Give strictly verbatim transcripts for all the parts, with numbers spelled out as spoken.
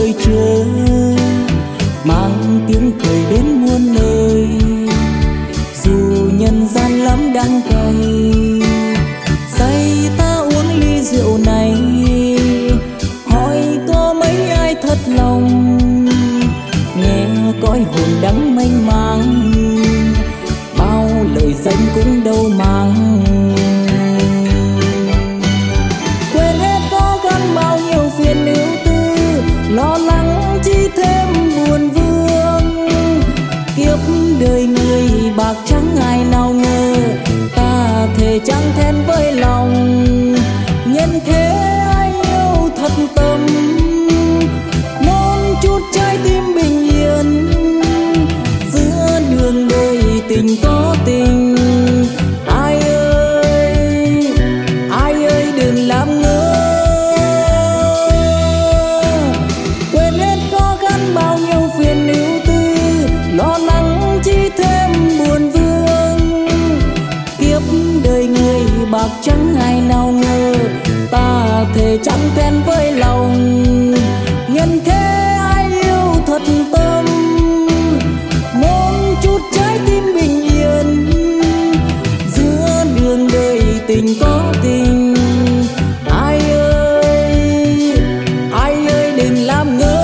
đợi chờ, mang tiếng cười đến muôn nơi. Dù nhân gian lắm đắng cay, say ta uống ly rượu này, hỏi có mấy ai thật lòng, nghe cõi hồn đắng mênh mang, bao lời danh cũng đâu mang. Quên hết khó khăn bao nhiêu phiền ưu tư, lo lắng chi thêm buồn vương. Kiếp đời người bạc trắng ai nào ngờ, ta thề chẳng thẹn với lòng. Nhân thế ai yêu thật tâm, non chút trái tim bình yên. Giữa đường đời tình có tình, ai ơi, ai ơi đừng làm ngơ. Quên hết khó khăn bao nhiêu phiền ưu tư, lo lắng chi thêm buồn vương. Kiếp đời người bạc trắng ai nào ngờ, ta thề chẳng quen với lòng. Nhân thế ai yêu thật tâm, muốn chút trái tim bình yên. Giữa đường đời tình có tình, ai ơi, ai ơi đừng làm ngơ.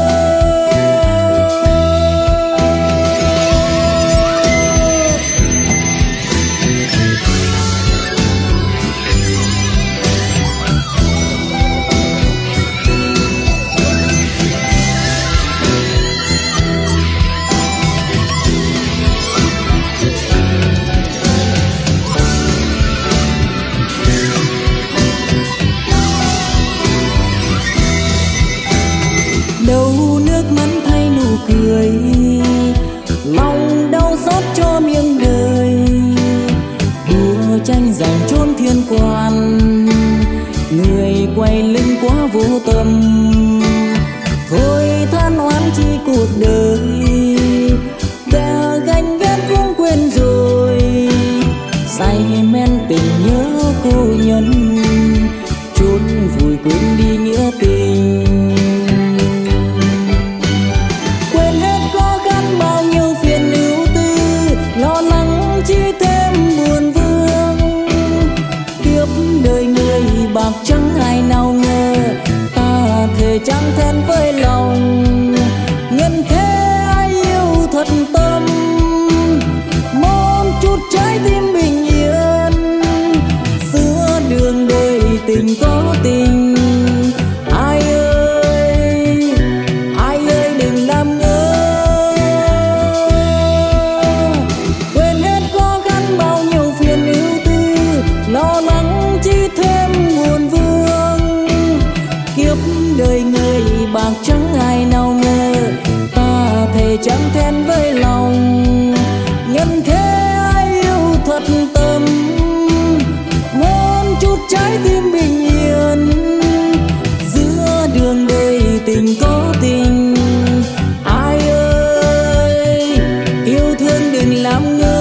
Đâu nước mắt thay nụ cười, lòng đau xót cho miếng đời. Đua tranh giành chốn thiên quan, người quay lưng quá vô tâm. Thôi than oán chi cuộc đời, kẻ ganh ghét cũng quên rồi. Say men tình nhớ cô nhân, chốn vùi quên đi nghĩa tình. Chi thêm buồn vương, kiếp đời người bạc trắng ai nào ngờ, ta thề chẳng thẹn với lòng. Nhân thế ai yêu thật tâm, mong chút trái tim bình yên. Giữa đường đời tình có tình, ai ơi, ai ơi đừng làm ngơ. Lo lắng chi thêm buồn vương, kiếp đời người bạc trắng ai nào ngờ, ta thề chẳng thẹn với lòng. Nhân thế ai yêu thật tâm, muốn chút trái tim bình yên. Giữa đường đời tình có tình, ai ơi yêu thương đừng làm ngơ.